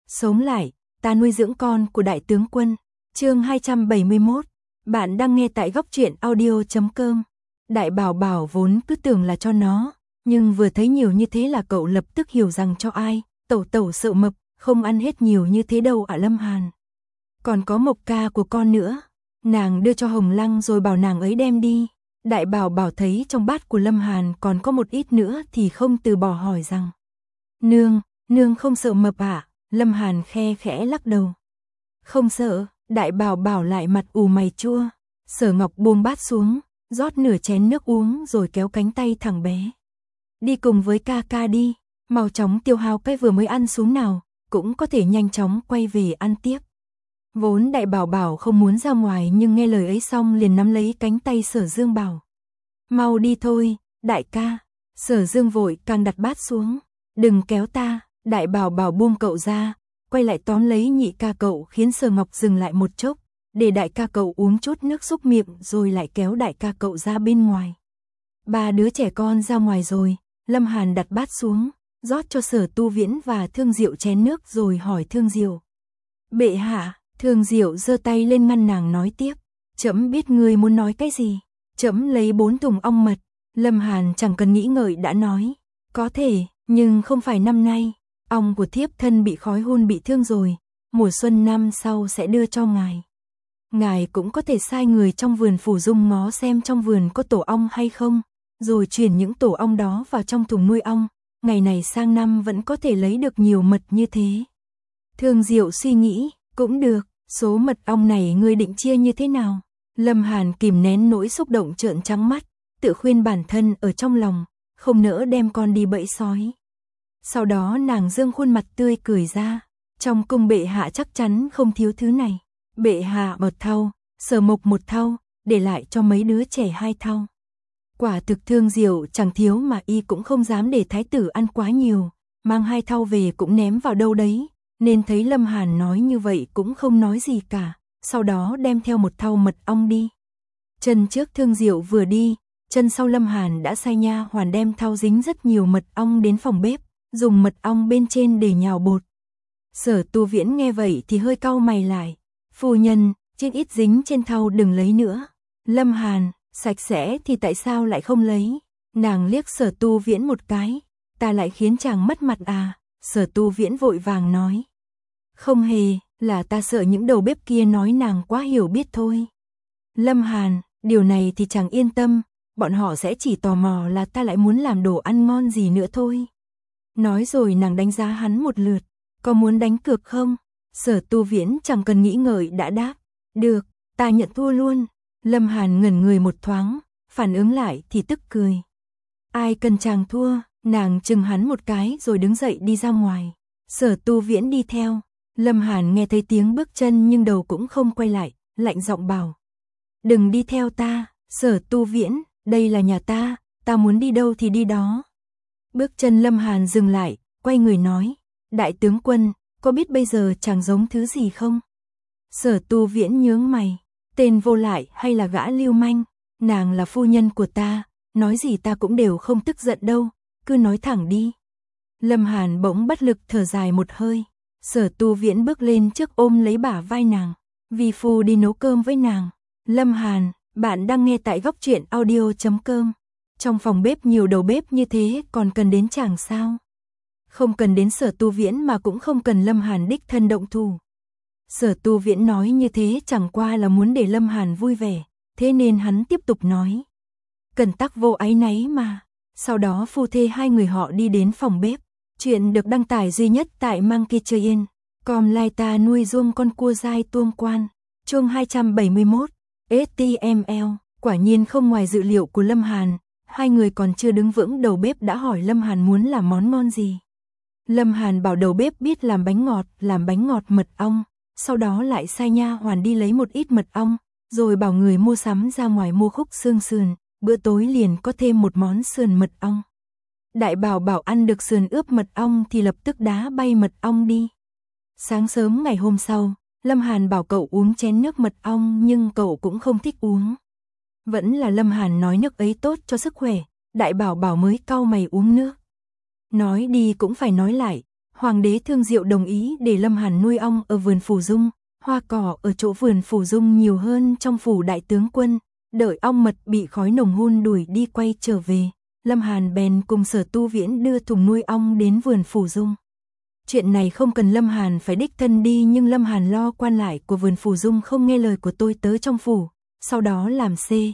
Sống lại, ta nuôi dưỡng con của đại tướng quân. Chương 271. Bạn đang nghe tại góc truyện audio.com. Đại bảo bảo vốn cứ tưởng là cho nó, nhưng vừa thấy nhiều như thế là cậu lập tức hiểu rằng cho ai. Tẩu tẩu sợ mập, không ăn hết nhiều như thế đâu ạ Lâm Hàn. Còn có Mộc ca của con nữa. Nàng đưa cho Hồng Lăng rồi bảo nàng ấy đem đi. Đại bảo bảo thấy trong bát của Lâm Hàn còn có một ít nữa thì không từ bỏ hỏi rằng: Nương không sợ mập ạ? Lâm Hàn khe khẽ lắc đầu. Không sợ. Đại bảo bảo lại mặt ù mày chua. Sở Ngọc buông bát xuống, rót nửa chén nước uống rồi kéo cánh tay thằng bé. Đi cùng với ca ca đi, mau chóng tiêu hao cái vừa mới ăn xuống nào, cũng có thể nhanh chóng quay về ăn tiếp. Vốn đại bảo bảo không muốn ra ngoài nhưng nghe lời ấy xong liền nắm lấy cánh tay Sở Dương bảo: Mau đi thôi, đại ca. Sở Dương vội càng đặt bát xuống. Đừng kéo ta. Đại bảo bảo buông cậu ra, quay lại tóm lấy nhị ca cậu khiến Sở Ngọc dừng lại một chốc, để đại ca cậu uống chút nước xúc miệng rồi lại kéo đại ca cậu ra bên ngoài. Ba đứa trẻ con ra ngoài rồi, Lâm Hàn đặt bát xuống, rót cho Sở Tu Viễn và Thương Diệu chén nước rồi hỏi Thương Diệu: Bệ hạ. Thương Diệu giơ tay lên ngăn nàng nói tiếp: Trẫm biết ngươi muốn nói cái gì. Trẫm lấy 4 thùng ong mật. Lâm Hàn chẳng cần nghĩ ngợi đã nói: Có thể, nhưng không phải năm nay. Ong của thiếp thân bị khói hun bị thương rồi, mùa xuân năm sau sẽ đưa cho ngài. Ngài cũng có thể sai người trong vườn Phủ Dung ngó xem trong vườn có tổ ong hay không, rồi chuyển những tổ ong đó vào trong thùng nuôi ong, ngày này sang năm vẫn có thể lấy được nhiều mật như thế. Thương Diệu suy nghĩ: Cũng được, số mật ong này ngươi định chia như thế nào? Lâm Hàn kìm nén nỗi xúc động trợn trắng mắt, tự khuyên bản thân ở trong lòng, không nỡ đem con đi bẫy sói. Sau đó nàng dương khuôn mặt tươi cười ra: Trong cung bệ hạ chắc chắn không thiếu thứ này. Bệ hạ một thau, Sở Mộc một thau, để lại cho mấy đứa trẻ 2 thau. Quả thực Thương Diệu chẳng thiếu mà y cũng không dám để thái tử ăn quá nhiều, mang 2 thau về cũng ném vào đâu đấy, nên thấy Lâm Hàn nói như vậy cũng không nói gì cả, sau đó đem theo 1 thau mật ong đi. Chân trước Thương Diệu vừa đi, chân sau Lâm Hàn đã sai nha hoàn đem thau dính rất nhiều mật ong đến phòng bếp, dùng mật ong bên trên để nhào bột. Sở Tu Viễn nghe vậy thì hơi cau mày lại: Phu nhân, chiếc ít dính trên thau đừng lấy nữa. Lâm Hàn: Sạch sẽ thì tại sao lại không lấy? Nàng liếc Sở Tu Viễn một cái: Ta lại khiến chàng mất mặt à? Sở Tu Viễn vội vàng nói: Không hề, là ta sợ những đầu bếp kia nói nàng quá hiểu biết thôi. Lâm Hàn: Điều này thì chàng yên tâm, bọn họ sẽ chỉ tò mò là ta lại muốn làm đồ ăn ngon gì nữa thôi. Nói rồi nàng đánh giá hắn một lượt: Có muốn đánh cược không? Sở Tu Viễn chẳng cần nghĩ ngợi đã đáp: Được, ta nhận thua luôn. Lâm Hàn ngẩn người một thoáng, phản ứng lại thì tức cười: Ai cần chàng thua? Nàng chừng hắn một cái rồi đứng dậy đi ra ngoài. Sở Tu Viễn đi theo. Lâm Hàn nghe thấy tiếng bước chân nhưng đầu cũng không quay lại, lạnh giọng bảo: Đừng đi theo ta. Sở Tu Viễn: Đây là nhà ta, ta muốn đi đâu thì đi đó. Bước chân Lâm Hàn dừng lại, quay người nói: Đại tướng quân, có biết bây giờ chàng giống thứ gì không? Sở Tu Viễn nhướng mày: Tên vô lại hay là gã lưu manh? Nàng là phu nhân của ta, nói gì ta cũng đều không tức giận đâu, cứ nói thẳng đi. Lâm Hàn bỗng bất lực thở dài một hơi. Sở Tu Viễn bước lên trước ôm lấy bả vai nàng: Vi phu đi nấu cơm với nàng. Lâm Hàn, bạn đang nghe tại góc truyện audio.com. Trong phòng bếp nhiều đầu bếp như thế còn cần đến chàng sao? Không cần đến Sở Tu Viễn mà cũng không cần Lâm Hàn đích thân động thủ. Sở Tu Viễn nói như thế chẳng qua là muốn để Lâm Hàn vui vẻ, thế nên hắn tiếp tục nói: Cần tắc vô áy náy mà. Sau đó phu thê hai người họ đi đến phòng bếp. Chuyện được đăng tải duy nhất tại Monkeytrain.com. Lai ta nuôi ruông con cua dai tuông quan. Chương 271. HTML. Quả nhiên không ngoài dự liệu của Lâm Hàn, hai người còn chưa đứng vững đầu bếp đã hỏi Lâm Hàn muốn làm món ngon gì. Lâm Hàn bảo đầu bếp biết làm bánh ngọt mật ong, sau đó lại sai nha hoàn đi lấy một ít mật ong, rồi bảo người mua sắm ra ngoài mua khúc xương sườn, bữa tối liền có thêm một món sườn mật ong. Đại bảo bảo ăn được sườn ướp mật ong thì lập tức đá bay mật ong đi. Sáng sớm ngày hôm sau, Lâm Hàn bảo cậu uống chén nước mật ong nhưng cậu cũng không thích uống. Vẫn là Lâm Hàn nói nước ấy tốt cho sức khỏe, đại bảo bảo mới cau mày uống nước. Nói đi cũng phải nói lại, Hoàng đế Thương Diệu đồng ý để Lâm Hàn nuôi ong ở vườn Phủ Dung, hoa cỏ ở chỗ vườn Phủ Dung nhiều hơn trong phủ đại tướng quân, đợi ong mật bị khói nồng hun đuổi đi quay trở về, Lâm Hàn bèn cùng Sở Tu Viễn đưa thùng nuôi ong đến vườn Phủ Dung. Chuyện này không cần Lâm Hàn phải đích thân đi, nhưng Lâm Hàn lo quan lại của vườn Phủ Dung không nghe lời của tôi tớ trong phủ, sau đó làm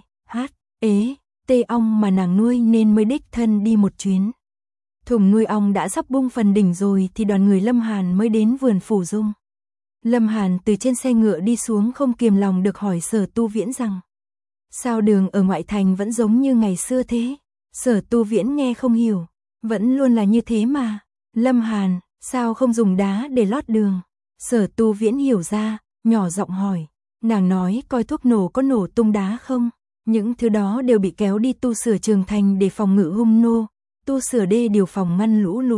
tê ong mà nàng nuôi nên mới đích thân đi một chuyến. Thùng nuôi ong đã sắp bung phần đỉnh rồi thì đoàn người Lâm Hàn mới đến vườn Phủ Dung. Lâm Hàn từ trên xe ngựa đi xuống không kiềm lòng được hỏi Sở Tu Viễn rằng: sao đường ở ngoại thành vẫn giống như ngày xưa thế? Sở Tu Viễn nghe không hiểu: vẫn luôn là như thế mà. Lâm Hàn: sao không dùng đá để lót đường? Sở Tu Viễn hiểu ra, nhỏ giọng hỏi: nàng nói coi thuốc nổ có nổ tung đá không? Những thứ đó đều bị kéo đi tu sửa trường thành để phòng ngự hung nô, tu sửa đê điều phòng ngăn lũ lụt.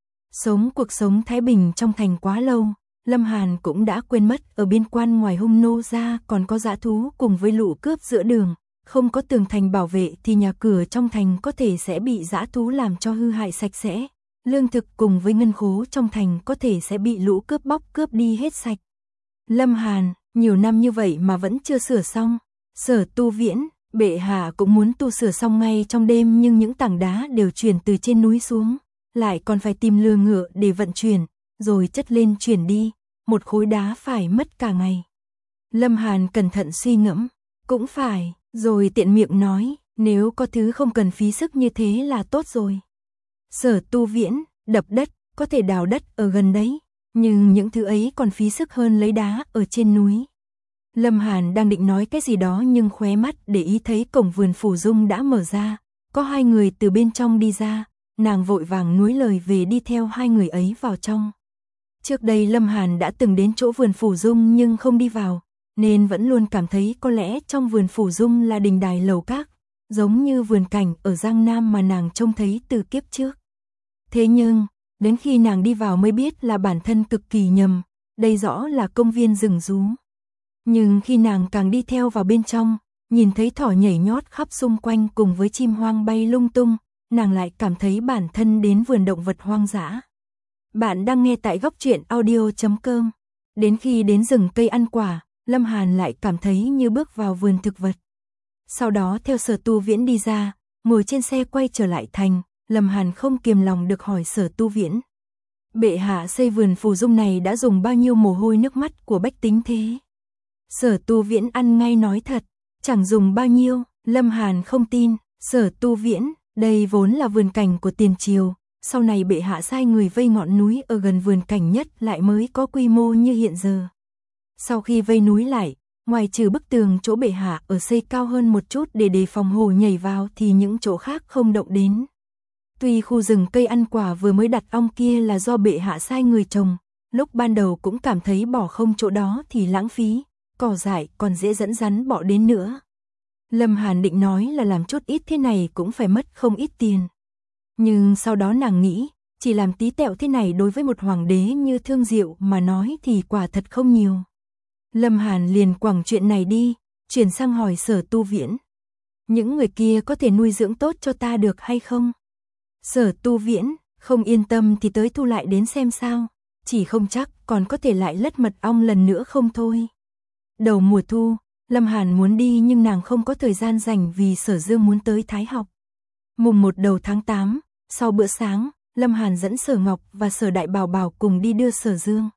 Sống cuộc sống thái bình trong thành quá lâu, Lâm Hàn cũng đã quên mất ở biên quan ngoài hung nô ra còn có dã thú cùng với lũ cướp giữa đường, không có tường thành bảo vệ thì nhà cửa trong thành có thể sẽ bị dã thú làm cho hư hại sạch sẽ, lương thực cùng với ngân khố trong thành có thể sẽ bị lũ cướp bóc cướp đi hết sạch. Lâm Hàn: nhiều năm như vậy mà vẫn chưa sửa xong. Sở Tu Viễn: bệ hạ cũng muốn tu sửa xong ngay trong đêm, nhưng những tảng đá đều chuyển từ trên núi xuống, lại còn phải tìm lừa ngựa để vận chuyển, rồi chất lên chuyển đi, một khối đá phải mất cả ngày. Lâm Hàn cẩn thận suy ngẫm: cũng phải, rồi tiện miệng nói: nếu có thứ không cần phí sức như thế là tốt rồi. Sở Tu Viễn: đập đất, có thể đào đất ở gần đấy, nhưng những thứ ấy còn phí sức hơn lấy đá ở trên núi. Lâm Hàn đang định nói cái gì đó nhưng khóe mắt để ý thấy cổng vườn Phủ Dung đã mở ra, có hai người từ bên trong đi ra, nàng vội vàng nuối lời về đi theo hai người ấy vào trong. Trước đây Lâm Hàn đã từng đến chỗ vườn Phủ Dung nhưng không đi vào, nên vẫn luôn cảm thấy có lẽ trong vườn Phủ Dung là đình đài lầu các, giống như vườn cảnh ở Giang Nam mà nàng trông thấy từ kiếp trước. Thế nhưng, đến khi nàng đi vào mới biết là bản thân cực kỳ nhầm, đây rõ là công viên rừng rú. Nhưng khi nàng càng đi theo vào bên trong, nhìn thấy thỏ nhảy nhót khắp xung quanh cùng với chim hoang bay lung tung, nàng lại cảm thấy bản thân đến vườn động vật hoang dã. Bạn đang nghe tại góc truyện audio.com. Đến khi đến rừng cây ăn quả, Lâm Hàn lại cảm thấy như bước vào vườn thực vật. Sau đó theo Sở Tu Viễn đi ra, ngồi trên xe quay trở lại thành, Lâm Hàn không kiềm lòng được hỏi Sở Tu Viễn: bệ hạ xây vườn Phủ Dung này đã dùng bao nhiêu mồ hôi nước mắt của bách tính thế? Sở Tu Viễn ăn ngay nói thật: chẳng dùng bao nhiêu. Lâm Hàn không tin. Sở Tu Viễn: đây vốn là vườn cảnh của tiền triều, sau này bệ hạ sai người vây ngọn núi ở gần vườn cảnh nhất lại mới có quy mô như hiện giờ. Sau khi vây núi lại, ngoài trừ bức tường chỗ bệ hạ ở xây cao hơn một chút để đề phòng hổ nhảy vào thì những chỗ khác không động đến. Tuy khu rừng cây ăn quả vừa mới đặt ong kia là do bệ hạ sai người trồng, lúc ban đầu cũng cảm thấy bỏ không chỗ đó thì lãng phí, cỏ dại còn dễ dẫn rắn bọ đến nữa. Lâm Hàn định nói là làm chút ít thế này cũng phải mất không ít tiền. Nhưng sau đó nàng nghĩ, chỉ làm tí tẹo thế này đối với một hoàng đế như Thương Diệu mà nói thì quả thật không nhiều. Lâm Hàn liền quẳng chuyện này đi, chuyển sang hỏi Sở Tu Viễn: những người kia có thể nuôi dưỡng tốt cho ta được hay không? Sở Tu Viễn: không yên tâm thì tới thu lại đến xem sao, chỉ không chắc còn có thể lại lất mật ong lần nữa không thôi. Đầu mùa thu, Lâm Hàn muốn đi nhưng nàng không có thời gian rảnh vì Sở Dương muốn tới Thái học. Mùng 1 đầu tháng 8, sau bữa sáng, Lâm Hàn dẫn Sở Ngọc và Sở Đại Bảo Bảo cùng đi đưa Sở Dương.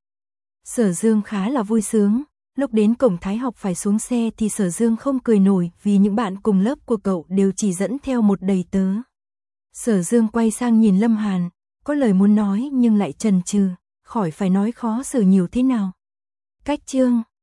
Sở Dương khá là vui sướng, lúc đến cổng Thái học phải xuống xe thì Sở Dương không cười nổi vì những bạn cùng lớp của cậu đều chỉ dẫn theo một đầy tớ. Sở Dương quay sang nhìn Lâm Hàn, có lời muốn nói nhưng lại chần chừ, khỏi phải nói khó xử nhiều thế nào. Cách chương